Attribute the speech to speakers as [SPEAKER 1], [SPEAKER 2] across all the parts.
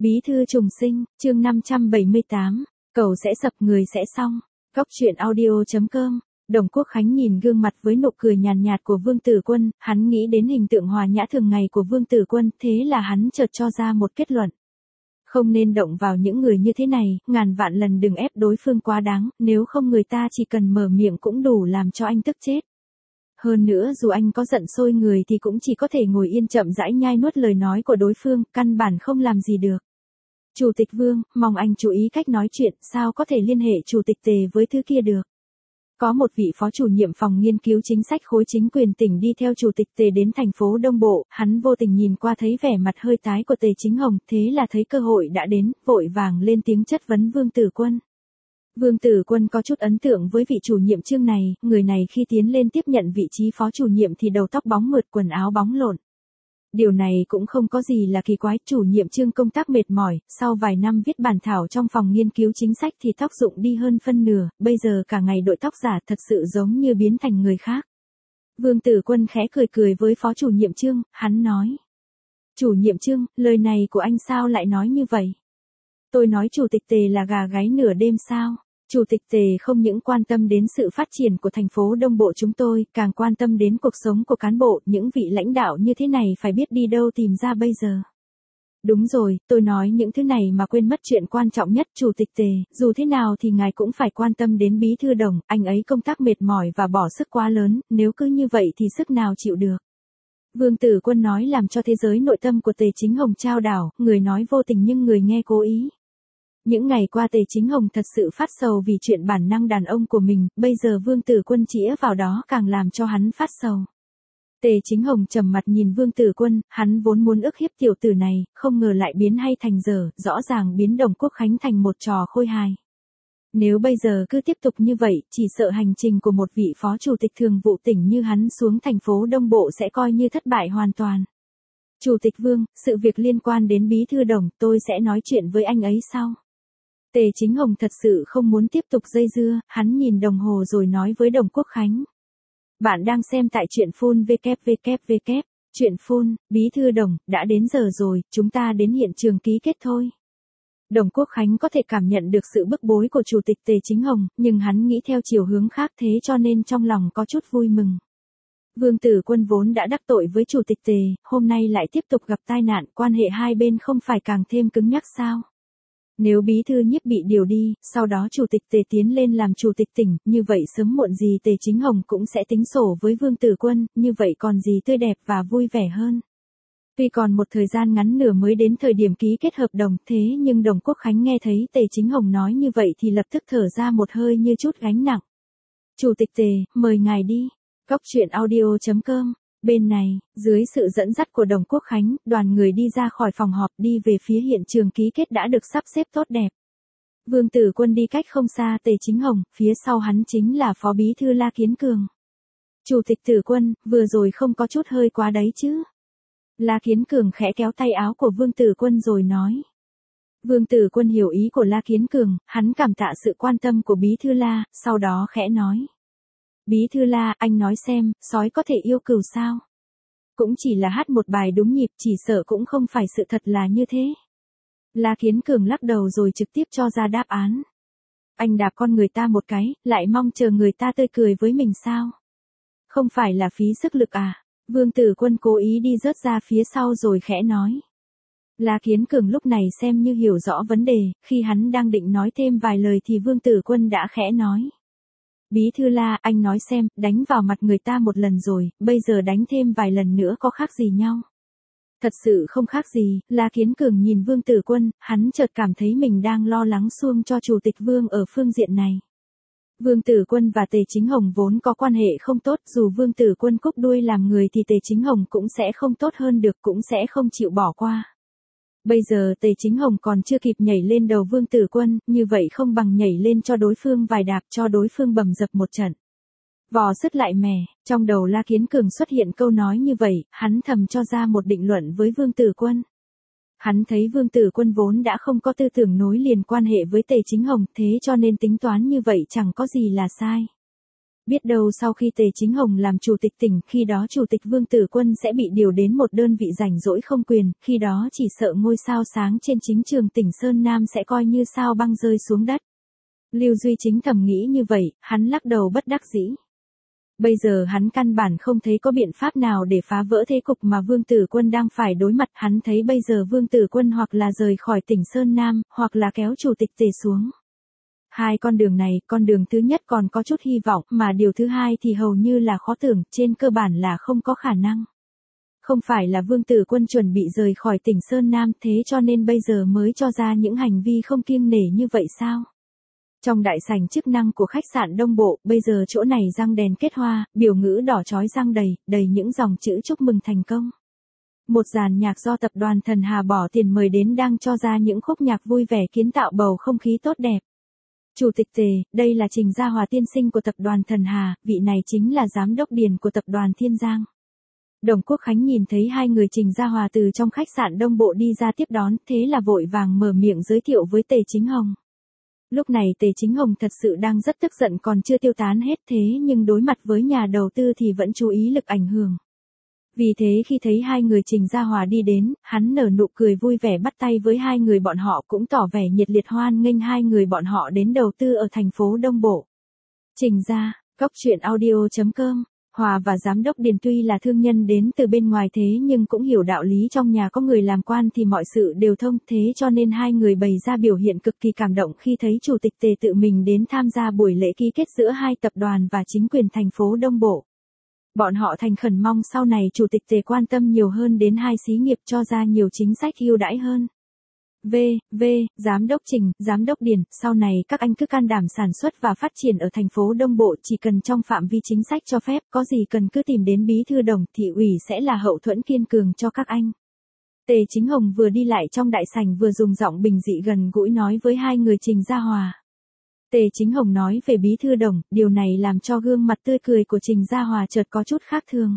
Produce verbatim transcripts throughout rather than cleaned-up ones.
[SPEAKER 1] Bí thư trùng sinh, chương năm trăm bảy mươi tám, cầu sẽ sập người sẽ xong. Góc truyện audio chấm com. Đồng Quốc Khánh nhìn gương mặt với nụ cười nhàn nhạt, nhạt của Vương Tử Quân, hắn nghĩ đến hình tượng hòa nhã thường ngày của Vương Tử Quân, thế là hắn chợt cho ra một kết luận. Không nên động vào những người như thế này, ngàn vạn lần đừng ép đối phương quá đáng, nếu không người ta chỉ cần mở miệng cũng đủ làm cho anh tức chết. Hơn nữa dù anh có giận sôi người thì cũng chỉ có thể ngồi yên chậm rãi nhai nuốt lời nói của đối phương, căn bản không làm gì được. Chủ tịch Vương, mong anh chú ý cách nói chuyện, sao có thể liên hệ Chủ tịch Tề với thứ kia được. Có một vị phó chủ nhiệm phòng nghiên cứu chính sách khối chính quyền tỉnh đi theo Chủ tịch Tề đến thành phố Đông Bộ, hắn vô tình nhìn qua thấy vẻ mặt hơi tái của Tề Chính Hồng, thế là thấy cơ hội đã đến, vội vàng lên tiếng chất vấn Vương Tử Quân. Vương Tử Quân có chút ấn tượng với vị chủ nhiệm Trương này, người này khi tiến lên tiếp nhận vị trí phó chủ nhiệm thì đầu tóc bóng mượt, quần áo bóng lộn. Điều này cũng không có gì là kỳ quái, chủ nhiệm Trương công tác mệt mỏi, sau vài năm viết bản thảo trong phòng nghiên cứu chính sách thì tóc rụng đi hơn phân nửa, bây giờ cả ngày đội tóc giả thật sự giống như biến thành người khác. Vương Tử Quân khẽ cười cười với phó chủ nhiệm Trương, hắn nói. Chủ nhiệm Trương, lời này của anh sao lại nói như vậy? Tôi nói Chủ tịch Tề là gà gáy nửa đêm sao? Chủ tịch Tề không những quan tâm đến sự phát triển của thành phố Đông Bộ chúng tôi, càng quan tâm đến cuộc sống của cán bộ, những vị lãnh đạo như thế này phải biết đi đâu tìm ra bây giờ. Đúng rồi, tôi nói những thứ này mà quên mất chuyện quan trọng nhất, Chủ tịch Tề, dù thế nào thì ngài cũng phải quan tâm đến Bí thư Đồng, anh ấy công tác mệt mỏi và bỏ sức quá lớn, nếu cứ như vậy thì sức nào chịu được. Vương Tử Quân nói làm cho thế giới nội tâm của Tề Chính Hồng chao đảo, người nói vô tình nhưng người nghe cố ý. Những ngày qua Tề Chính Hồng thật sự phát sầu vì chuyện bản năng đàn ông của mình, bây giờ Vương Tử Quân chĩa vào đó càng làm cho hắn phát sầu. Tề Chính Hồng trầm mặt nhìn Vương Tử Quân, hắn vốn muốn ức hiếp tiểu tử này, không ngờ lại biến hay thành dở, rõ ràng biến Đồng Quốc Khánh thành một trò khôi hài. Nếu bây giờ cứ tiếp tục như vậy, chỉ sợ hành trình của một vị phó chủ tịch thường vụ tỉnh như hắn xuống thành phố Đông Bộ sẽ coi như thất bại hoàn toàn. Chủ tịch Vương, sự việc liên quan đến Bí thư Đồng, tôi sẽ nói chuyện với anh ấy sau. Tề Chính Hồng thật sự không muốn tiếp tục dây dưa, hắn nhìn đồng hồ rồi nói với Đồng Quốc Khánh. Bạn đang xem tại truyện phun vê kép vê kép vê kép, truyện phun, Bí thư Đồng, đã đến giờ rồi, chúng ta đến hiện trường ký kết thôi. Đồng Quốc Khánh có thể cảm nhận được sự bức bối của Chủ tịch Tề Chính Hồng, nhưng hắn nghĩ theo chiều hướng khác thế cho nên trong lòng có chút vui mừng. Vương Tử Quân vốn đã đắc tội với Chủ tịch Tề, hôm nay lại tiếp tục gặp tai nạn, quan hệ hai bên không phải càng thêm cứng nhắc sao? Nếu Bí thư Nhiếp bị điều đi, sau đó Chủ tịch Tề tiến lên làm Chủ tịch tỉnh, như vậy sớm muộn gì Tề Chính Hồng cũng sẽ tính sổ với Vương Tử Quân, như vậy còn gì tươi đẹp và vui vẻ hơn. Tuy còn một thời gian ngắn nửa mới đến thời điểm ký kết hợp đồng, thế nhưng Đồng Quốc Khánh nghe thấy Tề Chính Hồng nói như vậy thì lập tức thở ra một hơi như chút gánh nặng. Chủ tịch Tề, mời ngài đi. Góc truyện audio chấm com. Bên này, dưới sự dẫn dắt của Đồng Quốc Khánh, đoàn người đi ra khỏi phòng họp đi về phía hiện trường ký kết đã được sắp xếp tốt đẹp. Vương Tử Quân đi cách không xa Tề Chính Hồng, phía sau hắn chính là Phó Bí thư La Kiến Cường. Chủ tịch Tử Quân, vừa rồi không có chút hơi quá đấy chứ? La Kiến Cường khẽ kéo tay áo của Vương Tử Quân rồi nói. Vương Tử Quân hiểu ý của La Kiến Cường, hắn cảm tạ sự quan tâm của Bí thư La, sau đó khẽ nói. Bí thư La, anh nói xem, sói có thể yêu cừu sao? Cũng chỉ là hát một bài đúng nhịp, chỉ sợ cũng không phải sự thật là như thế. La Kiến Cường lắc đầu rồi trực tiếp cho ra đáp án. Anh đạp con người ta một cái, lại mong chờ người ta tươi cười với mình sao? Không phải là phí sức lực à? Vương Tử Quân cố ý đi rớt ra phía sau rồi khẽ nói. La Kiến Cường lúc này xem như hiểu rõ vấn đề, khi hắn đang định nói thêm vài lời thì Vương Tử Quân đã khẽ nói. Bí thư La, anh nói xem, đánh vào mặt người ta một lần rồi, bây giờ đánh thêm vài lần nữa có khác gì nhau? Thật sự không khác gì, La Kiến Cường nhìn Vương Tử Quân, hắn chợt cảm thấy mình đang lo lắng xuông cho Chủ tịch Vương ở phương diện này. Vương Tử Quân và Tề Chính Hồng vốn có quan hệ không tốt, dù Vương Tử Quân cúp đuôi làm người thì Tề Chính Hồng cũng sẽ không tốt hơn được, cũng sẽ không chịu bỏ qua. Bây giờ Tề Chính Hồng còn chưa kịp nhảy lên đầu Vương Tử Quân, như vậy không bằng nhảy lên cho đối phương vài đạp cho đối phương bầm dập một trận. Vò sứt lại mè, trong đầu La Kiến Cường xuất hiện câu nói như vậy, hắn thầm cho ra một định luận với Vương Tử Quân. Hắn thấy Vương Tử Quân vốn đã không có tư tưởng nối liền quan hệ với Tề Chính Hồng, thế cho nên tính toán như vậy chẳng có gì là sai. Biết đâu sau khi Tề Chính Hồng làm chủ tịch tỉnh, khi đó chủ tịch Vương Tử Quân sẽ bị điều đến một đơn vị rảnh rỗi không quyền, khi đó chỉ sợ ngôi sao sáng trên chính trường tỉnh Sơn Nam sẽ coi như sao băng rơi xuống đất. Lưu Duy Chính thầm nghĩ như vậy, hắn lắc đầu bất đắc dĩ. Bây giờ hắn căn bản không thấy có biện pháp nào để phá vỡ thế cục mà Vương Tử Quân đang phải đối mặt. Hắn thấy bây giờ Vương Tử Quân hoặc là rời khỏi tỉnh Sơn Nam, hoặc là kéo chủ tịch Tề xuống. Hai con đường này, con đường thứ nhất còn có chút hy vọng, mà điều thứ hai thì hầu như là khó tưởng, trên cơ bản là không có khả năng. Không phải là Vương Tử Quân chuẩn bị rời khỏi tỉnh Sơn Nam, thế cho nên bây giờ mới cho ra những hành vi không kiêng nể như vậy sao? Trong đại sảnh chức năng của khách sạn Đông Bộ, bây giờ chỗ này răng đèn kết hoa, biểu ngữ đỏ chói răng đầy, đầy những dòng chữ chúc mừng thành công. Một dàn nhạc do tập đoàn Thần Hà bỏ tiền mời đến đang cho ra những khúc nhạc vui vẻ kiến tạo bầu không khí tốt đẹp. Chủ tịch Tề, đây là Trình Gia Hòa tiên sinh của tập đoàn Thần Hà, vị này chính là giám đốc điền của tập đoàn Thiên Giang. Đồng Quốc Khánh nhìn thấy hai người Trình Gia Hòa từ trong khách sạn Đông Bộ đi ra tiếp đón, thế là vội vàng mở miệng giới thiệu với Tề Chính Hồng. Lúc này Tề Chính Hồng thật sự đang rất tức giận còn chưa tiêu tán hết, thế nhưng đối mặt với nhà đầu tư thì vẫn chú ý lực ảnh hưởng. Vì thế khi thấy hai người Trình Gia Hòa đi đến, hắn nở nụ cười vui vẻ bắt tay với hai người bọn họ, cũng tỏ vẻ nhiệt liệt hoan nghênh hai người bọn họ đến đầu tư ở thành phố Đông Bộ. Trình Gia, Cốc Truyện Audio chấm com. Hòa và giám đốc Điền tuy là thương nhân đến từ bên ngoài thế nhưng cũng hiểu đạo lý trong nhà có người làm quan thì mọi sự đều thông, thế cho nên hai người bày ra biểu hiện cực kỳ cảm động khi thấy chủ tịch Tề tự mình đến tham gia buổi lễ ký kết giữa hai tập đoàn và chính quyền thành phố Đông Bộ. Bọn họ thành khẩn mong sau này chủ tịch Tề quan tâm nhiều hơn đến hai xí nghiệp, cho ra nhiều chính sách ưu đãi hơn. V, V, Giám đốc Trình, Giám đốc Điền, sau này các anh cứ can đảm sản xuất và phát triển ở thành phố Đông Bộ, chỉ cần trong phạm vi chính sách cho phép, có gì cần cứ tìm đến Bí thư Đồng, thị ủy sẽ là hậu thuẫn kiên cường cho các anh. Tề Chính Hồng vừa đi lại trong đại sảnh vừa dùng giọng bình dị gần gũi nói với hai người Trình Gia Hòa. Tề Chính Hồng nói về Bí thư Đồng, điều này làm cho gương mặt tươi cười của Trình Gia Hòa chợt có chút khác thường.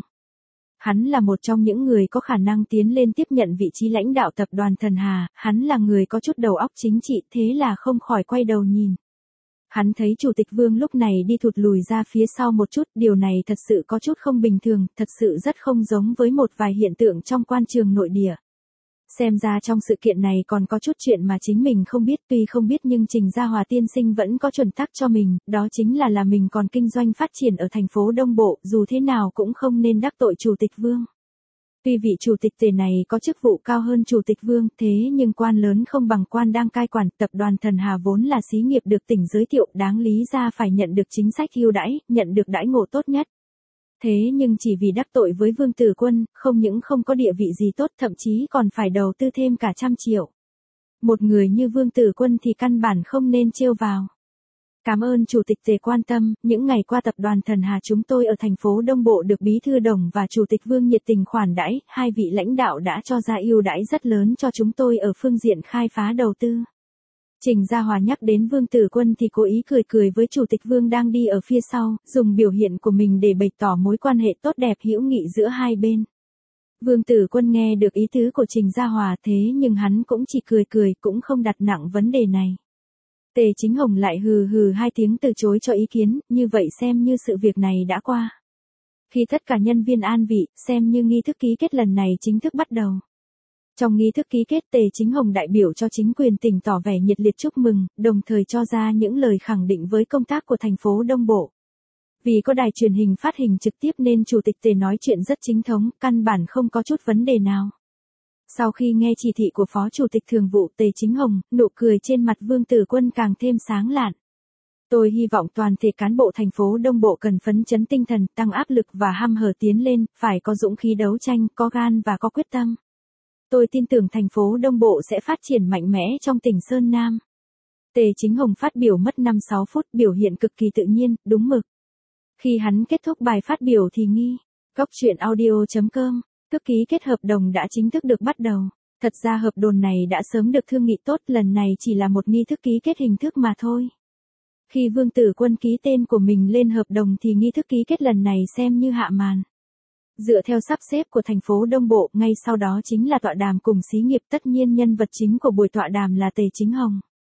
[SPEAKER 1] Hắn là một trong những người có khả năng tiến lên tiếp nhận vị trí lãnh đạo tập đoàn Thần Hà, hắn là người có chút đầu óc chính trị, thế là không khỏi quay đầu nhìn. Hắn thấy Chủ tịch Vương lúc này đi thụt lùi ra phía sau một chút, điều này thật sự có chút không bình thường, thật sự rất không giống với một vài hiện tượng trong quan trường nội địa. Xem ra trong sự kiện này còn có chút chuyện mà chính mình không biết, tuy không biết nhưng Trình Gia Hòa tiên sinh vẫn có chuẩn tắc cho mình, đó chính là là mình còn kinh doanh phát triển ở thành phố Đông Bộ, dù thế nào cũng không nên đắc tội Chủ tịch Vương. Tuy vị Chủ tịch Tề này có chức vụ cao hơn Chủ tịch Vương, thế nhưng quan lớn không bằng quan đang cai quản, tập đoàn Thần Hà vốn là xí nghiệp được tỉnh giới thiệu, đáng lý ra phải nhận được chính sách ưu đãi, nhận được đãi ngộ tốt nhất. Thế nhưng chỉ vì đắc tội với Vương Tử Quân, không những không có địa vị gì tốt, thậm chí còn phải đầu tư thêm cả trăm triệu. Một người như Vương Tử Quân thì căn bản không nên trêu vào. Cảm ơn Chủ tịch Tề quan tâm, những ngày qua tập đoàn Thần Hà chúng tôi ở thành phố Đông Bộ được Bí thư Đồng và Chủ tịch Vương nhiệt tình khoản đãi, hai vị lãnh đạo đã cho ra ưu đãi rất lớn cho chúng tôi ở phương diện khai phá đầu tư. Trình Gia Hòa nhắc đến Vương Tử Quân thì cố ý cười cười với Chủ tịch Vương đang đi ở phía sau, dùng biểu hiện của mình để bày tỏ mối quan hệ tốt đẹp hữu nghị giữa hai bên. Vương Tử Quân nghe được ý tứ của Trình Gia Hòa thế nhưng hắn cũng chỉ cười cười, cũng không đặt nặng vấn đề này. Tề Chính Hồng lại hừ hừ hai tiếng từ chối cho ý kiến, như vậy xem như sự việc này đã qua. Khi tất cả nhân viên an vị, xem như nghi thức ký kết lần này chính thức bắt đầu. Trong nghi thức ký kết, Tề Chính Hồng đại biểu cho chính quyền tỉnh tỏ vẻ nhiệt liệt chúc mừng, đồng thời cho ra những lời khẳng định với công tác của thành phố Đông Bộ. Vì có đài truyền hình phát hình trực tiếp nên Chủ tịch Tề nói chuyện rất chính thống, căn bản không có chút vấn đề nào. Sau khi nghe chỉ thị của Phó Chủ tịch Thường vụ Tề Chính Hồng, nụ cười trên mặt Vương Tử Quân càng thêm sáng lạn. Tôi hy vọng toàn thể cán bộ thành phố Đông Bộ cần phấn chấn tinh thần, tăng áp lực và hăm hở tiến lên, phải có dũng khí đấu tranh, có gan và có quyết tâm. Tôi tin tưởng thành phố Đông Bộ sẽ phát triển mạnh mẽ trong tỉnh Sơn Nam. Tề Chính Hồng phát biểu mất năm sáu phút, biểu hiện cực kỳ tự nhiên, đúng mực. Khi hắn kết thúc bài phát biểu thì nghi. Cốc Truyện Audio chấm com. Thức ký kết hợp đồng đã chính thức được bắt đầu. Thật ra hợp đồng này đã sớm được thương nghị tốt, lần này chỉ là một nghi thức ký kết hình thức mà thôi. Khi Vương Tử Quân ký tên của mình lên hợp đồng thì nghi thức ký kết lần này xem như hạ màn. Dựa theo sắp xếp của thành phố Đông Bộ, ngay sau đó chính là tọa đàm cùng xí nghiệp, tất nhiên nhân vật chính của buổi tọa đàm là Tề Chính Hồng.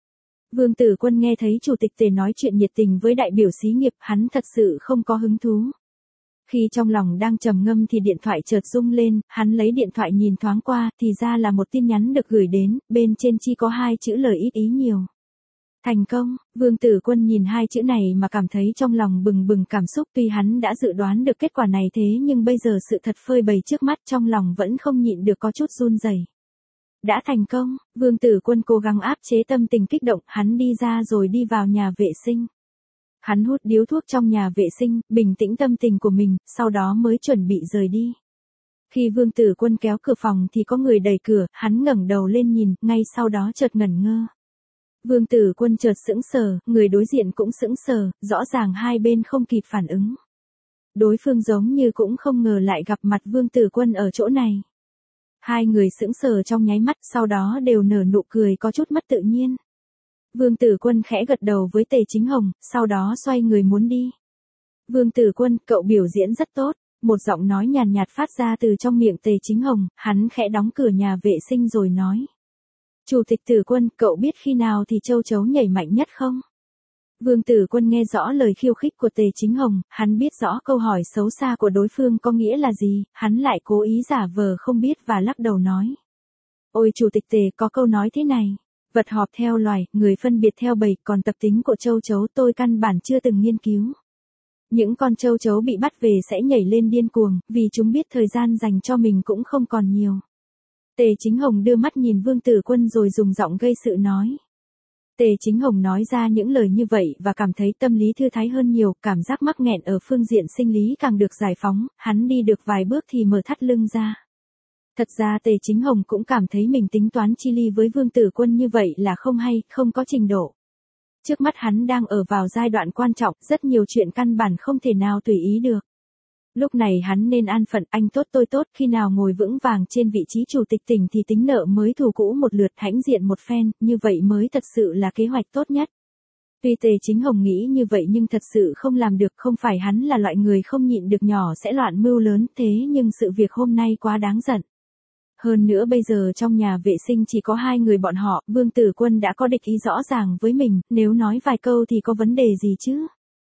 [SPEAKER 1] Vương Tử Quân nghe thấy chủ tịch Tề nói chuyện nhiệt tình với đại biểu xí nghiệp, hắn thật sự không có hứng thú. Khi trong lòng đang trầm ngâm thì điện thoại chợt rung lên, hắn lấy điện thoại nhìn thoáng qua, thì ra là một tin nhắn được gửi đến, bên trên chỉ có hai chữ lời ít ý nhiều. Thành công, Vương Tử Quân nhìn hai chữ này mà cảm thấy trong lòng bừng bừng cảm xúc, tuy hắn đã dự đoán được kết quả này thế nhưng bây giờ sự thật phơi bày trước mắt trong lòng vẫn không nhịn được có chút run rẩy. Đã thành công, Vương Tử Quân cố gắng áp chế tâm tình kích động, hắn đi ra rồi đi vào nhà vệ sinh. Hắn hút điếu thuốc trong nhà vệ sinh, bình tĩnh tâm tình của mình, sau đó mới chuẩn bị rời đi. Khi Vương Tử Quân kéo cửa phòng thì có người đẩy cửa, hắn ngẩng đầu lên nhìn, ngay sau đó chợt ngẩn ngơ. Vương Tử Quân chợt sững sờ, người đối diện cũng sững sờ, rõ ràng hai bên không kịp phản ứng. Đối phương giống như cũng không ngờ lại gặp mặt Vương Tử Quân ở chỗ này. Hai người sững sờ trong nháy mắt, sau đó đều nở nụ cười có chút mất tự nhiên. Vương Tử Quân khẽ gật đầu với Tề Chính Hồng, sau đó xoay người muốn đi. Vương Tử Quân, cậu biểu diễn rất tốt, một giọng nói nhàn nhạt phát ra từ trong miệng Tề Chính Hồng, hắn khẽ đóng cửa nhà vệ sinh rồi nói. Chủ tịch Tử Quân, cậu biết khi nào thì châu chấu nhảy mạnh nhất không? Vương Tử Quân nghe rõ lời khiêu khích của Tề Chính Hồng, hắn biết rõ câu hỏi xấu xa của đối phương có nghĩa là gì, hắn lại cố ý giả vờ không biết và lắc đầu nói. Ôi chủ tịch Tề, có câu nói thế này, vật họp theo loài, người phân biệt theo bầy, còn tập tính của châu chấu tôi căn bản chưa từng nghiên cứu. Những con châu chấu bị bắt về sẽ nhảy lên điên cuồng, vì chúng biết thời gian dành cho mình cũng không còn nhiều. Tề Chính Hồng đưa mắt nhìn Vương Tử Quân rồi dùng giọng gây sự nói. Tề Chính Hồng nói ra những lời như vậy và cảm thấy tâm lý thư thái hơn nhiều, cảm giác mắc nghẹn ở phương diện sinh lý càng được giải phóng, hắn đi được vài bước thì mở thắt lưng ra. Thật ra Tề Chính Hồng cũng cảm thấy mình tính toán chi ly với Vương Tử Quân như vậy là không hay, không có trình độ. Trước mắt hắn đang ở vào giai đoạn quan trọng, rất nhiều chuyện căn bản không thể nào tùy ý được. Lúc này hắn nên an phận, anh tốt tôi tốt, khi nào ngồi vững vàng trên vị trí chủ tịch tỉnh thì tính nợ mới thù cũ một lượt, hãnh diện một phen, như vậy mới thật sự là kế hoạch tốt nhất. Tuy Tề Chính Hồng nghĩ như vậy nhưng thật sự không làm được, không phải hắn là loại người không nhịn được nhỏ sẽ loạn mưu lớn, thế nhưng sự việc hôm nay quá đáng giận. Hơn nữa bây giờ trong nhà vệ sinh chỉ có hai người bọn họ, Vương Tử Quân đã có địch ý rõ ràng với mình, nếu nói vài câu thì có vấn đề gì chứ?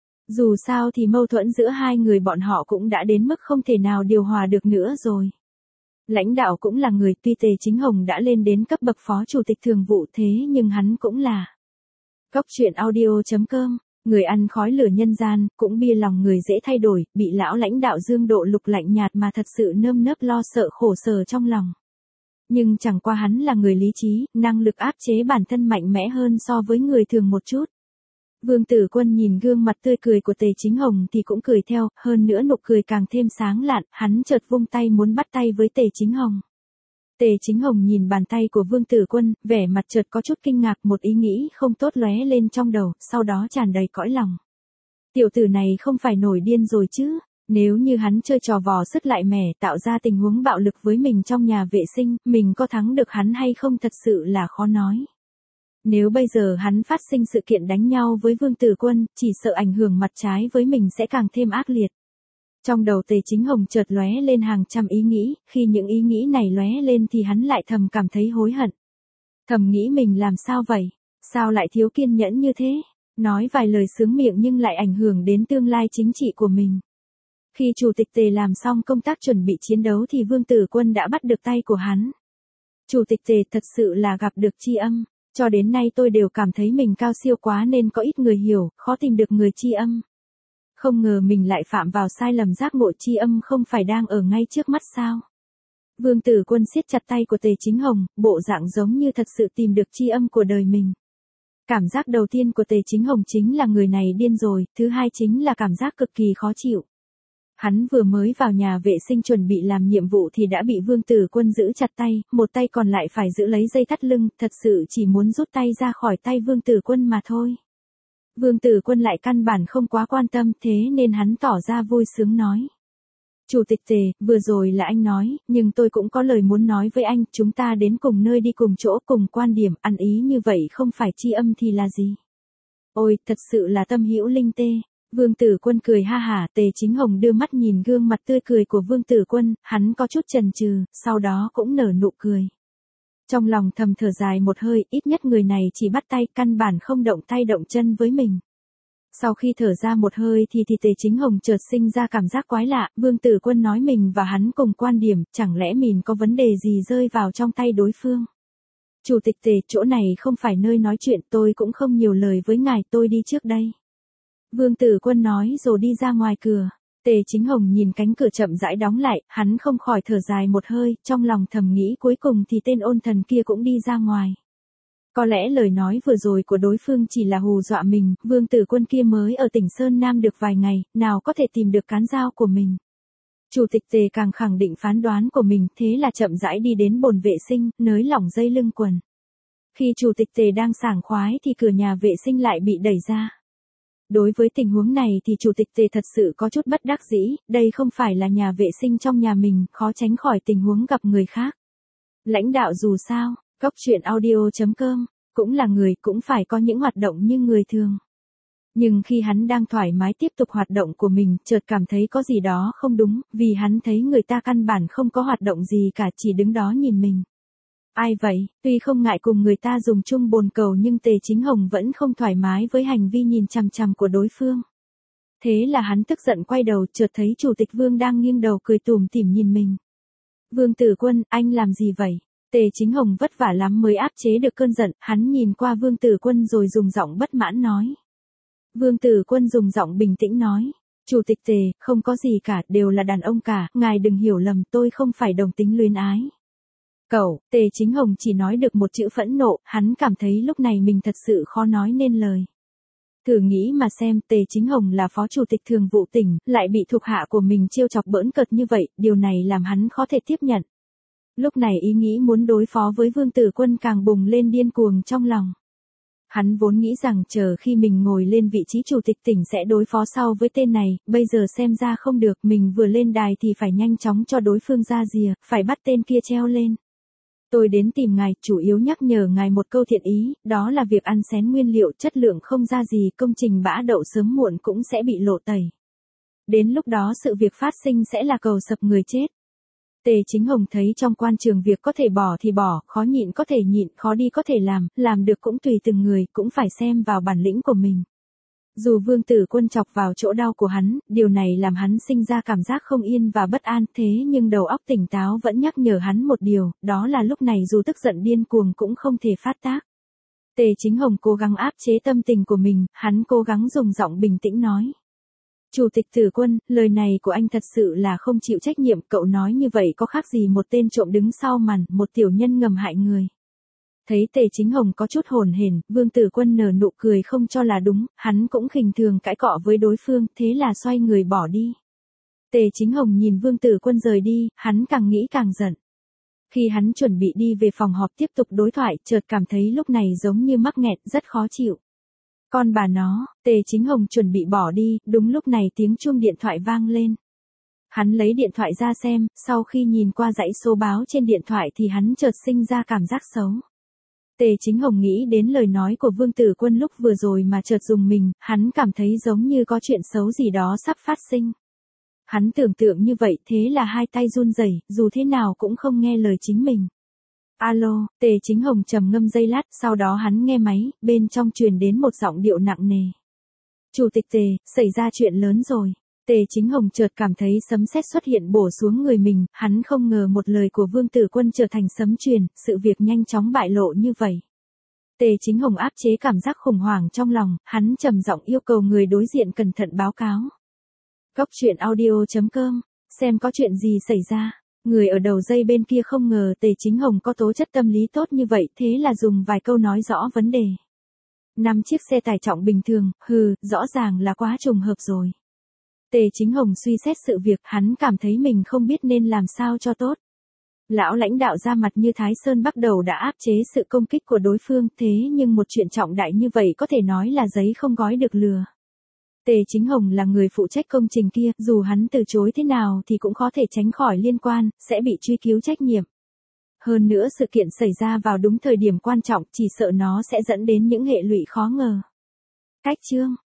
[SPEAKER 1] Dù sao thì mâu thuẫn giữa hai người bọn họ cũng đã đến mức không thể nào điều hòa được nữa rồi. Lãnh đạo cũng là người, tuy Tề Chính Hồng đã lên đến cấp bậc phó chủ tịch thường vụ thế nhưng hắn cũng là. Góc truyện audio chấm com, người ăn khói lửa nhân gian, cũng bia lòng người dễ thay đổi, bị lão lãnh đạo Dương Độ Lục lạnh nhạt mà thật sự nơm nớp lo sợ khổ sở trong lòng. Nhưng chẳng qua hắn là người lý trí, năng lực áp chế bản thân mạnh mẽ hơn so với người thường một chút. Vương Tử Quân nhìn gương mặt tươi cười của Tề Chính Hồng thì cũng cười theo, hơn nữa nụ cười càng thêm sáng lạn, hắn chợt vung tay muốn bắt tay với Tề Chính Hồng. Tề Chính Hồng nhìn bàn tay của Vương Tử Quân, vẻ mặt chợt có chút kinh ngạc, một ý nghĩ không tốt lóe lên trong đầu, sau đó tràn đầy cõi lòng. Tiểu tử này không phải nổi điên rồi chứ? Nếu như hắn chơi trò vò sứt lại mẻ, tạo ra tình huống bạo lực với mình trong nhà vệ sinh, mình có thắng được hắn hay không thật sự là khó nói. Nếu bây giờ hắn phát sinh sự kiện đánh nhau với Vương Tử Quân, chỉ sợ ảnh hưởng mặt trái với mình sẽ càng thêm ác liệt. Trong đầu Tề Chính Hồng chợt lóe lên hàng trăm ý nghĩ, khi những ý nghĩ này lóe lên thì hắn lại thầm cảm thấy hối hận. Thầm nghĩ mình làm sao vậy? Sao lại thiếu kiên nhẫn như thế? Nói vài lời sướng miệng nhưng lại ảnh hưởng đến tương lai chính trị của mình. Khi Chủ tịch Tề làm xong công tác chuẩn bị chiến đấu thì Vương Tử Quân đã bắt được tay của hắn. Chủ tịch Tề thật sự là gặp được tri âm. Cho đến nay tôi đều cảm thấy mình cao siêu quá nên có ít người hiểu, khó tìm được người tri âm. Không ngờ mình lại phạm vào sai lầm, giác ngộ tri âm không phải đang ở ngay trước mắt sao. Vương Tử Quân siết chặt tay của Tề Chính Hồng, bộ dạng giống như thật sự tìm được tri âm của đời mình. Cảm giác đầu tiên của Tề Chính Hồng chính là người này điên rồi, thứ hai chính là cảm giác cực kỳ khó chịu. Hắn vừa mới vào nhà vệ sinh chuẩn bị làm nhiệm vụ thì đã bị Vương Tử Quân giữ chặt tay, một tay còn lại phải giữ lấy dây thắt lưng, thật sự chỉ muốn rút tay ra khỏi tay Vương Tử Quân mà thôi. Vương Tử Quân lại căn bản không quá quan tâm, thế nên hắn tỏ ra vui sướng nói. Chủ tịch Tề, vừa rồi là anh nói, nhưng tôi cũng có lời muốn nói với anh, chúng ta đến cùng nơi đi cùng chỗ cùng quan điểm, ăn ý như vậy không phải tri âm thì là gì? Ôi, thật sự là tâm hữu linh tê. Vương Tử Quân cười ha hả, Tề Chính Hồng đưa mắt nhìn gương mặt tươi cười của Vương Tử Quân, hắn có chút chần chừ, sau đó cũng nở nụ cười. Trong lòng thầm thở dài một hơi, ít nhất người này chỉ bắt tay, căn bản không động tay động chân với mình. Sau khi thở ra một hơi thì thì Tề Chính Hồng chợt sinh ra cảm giác quái lạ, Vương Tử Quân nói mình và hắn cùng quan điểm, chẳng lẽ mình có vấn đề gì rơi vào trong tay đối phương. Chủ tịch Tề, chỗ này không phải nơi nói chuyện, tôi cũng không nhiều lời với ngài, tôi đi trước đây. Vương Tử Quân nói rồi đi ra ngoài cửa. Tề Chính Hồng nhìn cánh cửa chậm rãi đóng lại, hắn không khỏi thở dài một hơi, trong lòng thầm nghĩ cuối cùng thì tên ôn thần kia cũng đi ra ngoài. Có lẽ lời nói vừa rồi của đối phương chỉ là hù dọa mình, Vương Tử Quân kia mới ở tỉnh Sơn Nam được vài ngày, nào có thể tìm được cán dao của mình. Chủ tịch Tề càng khẳng định phán đoán của mình, thế là chậm rãi đi đến bồn vệ sinh, nới lỏng dây lưng quần. Khi Chủ tịch Tề đang sảng khoái thì cửa nhà vệ sinh lại bị đẩy ra. Đối với tình huống này thì Chủ tịch Tề thật sự có chút bất đắc dĩ, đây không phải là nhà vệ sinh trong nhà mình, khó tránh khỏi tình huống gặp người khác. Lãnh đạo dù sao, Cốc truyện audio chấm com, cũng là người, cũng phải có những hoạt động như người thường. Nhưng khi hắn đang thoải mái tiếp tục hoạt động của mình, chợt cảm thấy có gì đó không đúng, vì hắn thấy người ta căn bản không có hoạt động gì cả, chỉ đứng đó nhìn mình. Ai vậy, tuy không ngại cùng người ta dùng chung bồn cầu nhưng Tề Chính Hồng vẫn không thoải mái với hành vi nhìn chằm chằm của đối phương. Thế là hắn tức giận quay đầu, chợt thấy Chủ tịch Vương đang nghiêng đầu cười tủm tỉm nhìn mình. Vương Tử Quân, anh làm gì vậy? Tề Chính Hồng vất vả lắm mới áp chế được cơn giận, hắn nhìn qua Vương Tử Quân rồi dùng giọng bất mãn nói. Vương Tử Quân dùng giọng bình tĩnh nói. Chủ tịch Tề, không có gì cả, đều là đàn ông cả, ngài đừng hiểu lầm, tôi không phải đồng tính luyến ái. Cậu, Tề Chính Hồng chỉ nói được một chữ phẫn nộ, hắn cảm thấy lúc này mình thật sự khó nói nên lời. Thử nghĩ mà xem, Tề Chính Hồng là phó chủ tịch thường vụ tỉnh, lại bị thuộc hạ của mình trêu chọc bỡn cợt như vậy, điều này làm hắn khó thể tiếp nhận. Lúc này ý nghĩ muốn đối phó với Vương Tử Quân càng bùng lên điên cuồng trong lòng. Hắn vốn nghĩ rằng chờ khi mình ngồi lên vị trí chủ tịch tỉnh sẽ đối phó sau với tên này, bây giờ xem ra không được, mình vừa lên đài thì phải nhanh chóng cho đối phương ra rìa, phải bắt tên kia treo lên. Tôi đến tìm ngài, chủ yếu nhắc nhở ngài một câu thiện ý, đó là việc ăn xén nguyên liệu chất lượng không ra gì, công trình bã đậu sớm muộn cũng sẽ bị lộ tẩy. Đến lúc đó sự việc phát sinh sẽ là cầu sập người chết. Tề Chính Hồng thấy trong quan trường việc có thể bỏ thì bỏ, khó nhịn có thể nhịn, khó đi có thể làm, làm được cũng tùy từng người, cũng phải xem vào bản lĩnh của mình. Dù Vương Tử Quân chọc vào chỗ đau của hắn, điều này làm hắn sinh ra cảm giác không yên và bất an, thế nhưng đầu óc tỉnh táo vẫn nhắc nhở hắn một điều, đó là lúc này dù tức giận điên cuồng cũng không thể phát tác. Tề Chính Hồng cố gắng áp chế tâm tình của mình, hắn cố gắng dùng giọng bình tĩnh nói. Chủ tịch Tử Quân, lời này của anh thật sự là không chịu trách nhiệm, cậu nói như vậy có khác gì một tên trộm đứng sau màn, một tiểu nhân ngầm hại người. Thấy Tề Chính Hồng có chút hồn hển, Vương Tử Quân nở nụ cười không cho là đúng, hắn cũng khinh thường cãi cọ với đối phương, thế là xoay người bỏ đi. Tề Chính Hồng nhìn Vương Tử Quân rời đi, hắn càng nghĩ càng giận. Khi hắn chuẩn bị đi về phòng họp tiếp tục đối thoại, chợt cảm thấy lúc này giống như mắc nghẹn, rất khó chịu. Con bà nó, Tề Chính Hồng chuẩn bị bỏ đi, đúng lúc này tiếng chuông điện thoại vang lên. Hắn lấy điện thoại ra xem, sau khi nhìn qua dãy số báo trên điện thoại thì hắn chợt sinh ra cảm giác xấu. Tề Chính Hồng nghĩ đến lời nói của Vương Tử Quân lúc vừa rồi mà chợt dùng mình, hắn cảm thấy giống như có chuyện xấu gì đó sắp phát sinh. Hắn tưởng tượng như vậy, thế là hai tay run rẩy, dù thế nào cũng không nghe lời chính mình. Alo, Tề Chính Hồng trầm ngâm giây lát, sau đó hắn nghe máy, bên trong truyền đến một giọng điệu nặng nề. Chủ tịch Tề, xảy ra chuyện lớn rồi. Tề Chính Hồng chợt cảm thấy sấm sét xuất hiện bổ xuống người mình, hắn không ngờ một lời của Vương Tử Quân trở thành sấm truyền, sự việc nhanh chóng bại lộ như vậy. Tề Chính Hồng áp chế cảm giác khủng hoảng trong lòng, hắn trầm giọng yêu cầu người đối diện cẩn thận báo cáo. Cốc truyện audio chấm com, xem có chuyện gì xảy ra. Người ở đầu dây bên kia không ngờ Tề Chính Hồng có tố chất tâm lý tốt như vậy, thế là dùng vài câu nói rõ vấn đề. Năm chiếc xe tải trọng bình thường, hừ, rõ ràng là quá trùng hợp rồi. Tề Chính Hồng suy xét sự việc, hắn cảm thấy mình không biết nên làm sao cho tốt. Lão lãnh đạo ra mặt như Thái Sơn bắt đầu đã áp chế sự công kích của đối phương, thế nhưng một chuyện trọng đại như vậy có thể nói là giấy không gói được lừa. Tề Chính Hồng là người phụ trách công trình kia, dù hắn từ chối thế nào thì cũng khó thể tránh khỏi liên quan, sẽ bị truy cứu trách nhiệm. Hơn nữa sự kiện xảy ra vào đúng thời điểm quan trọng, chỉ sợ nó sẽ dẫn đến những hệ lụy khó ngờ. Cách chương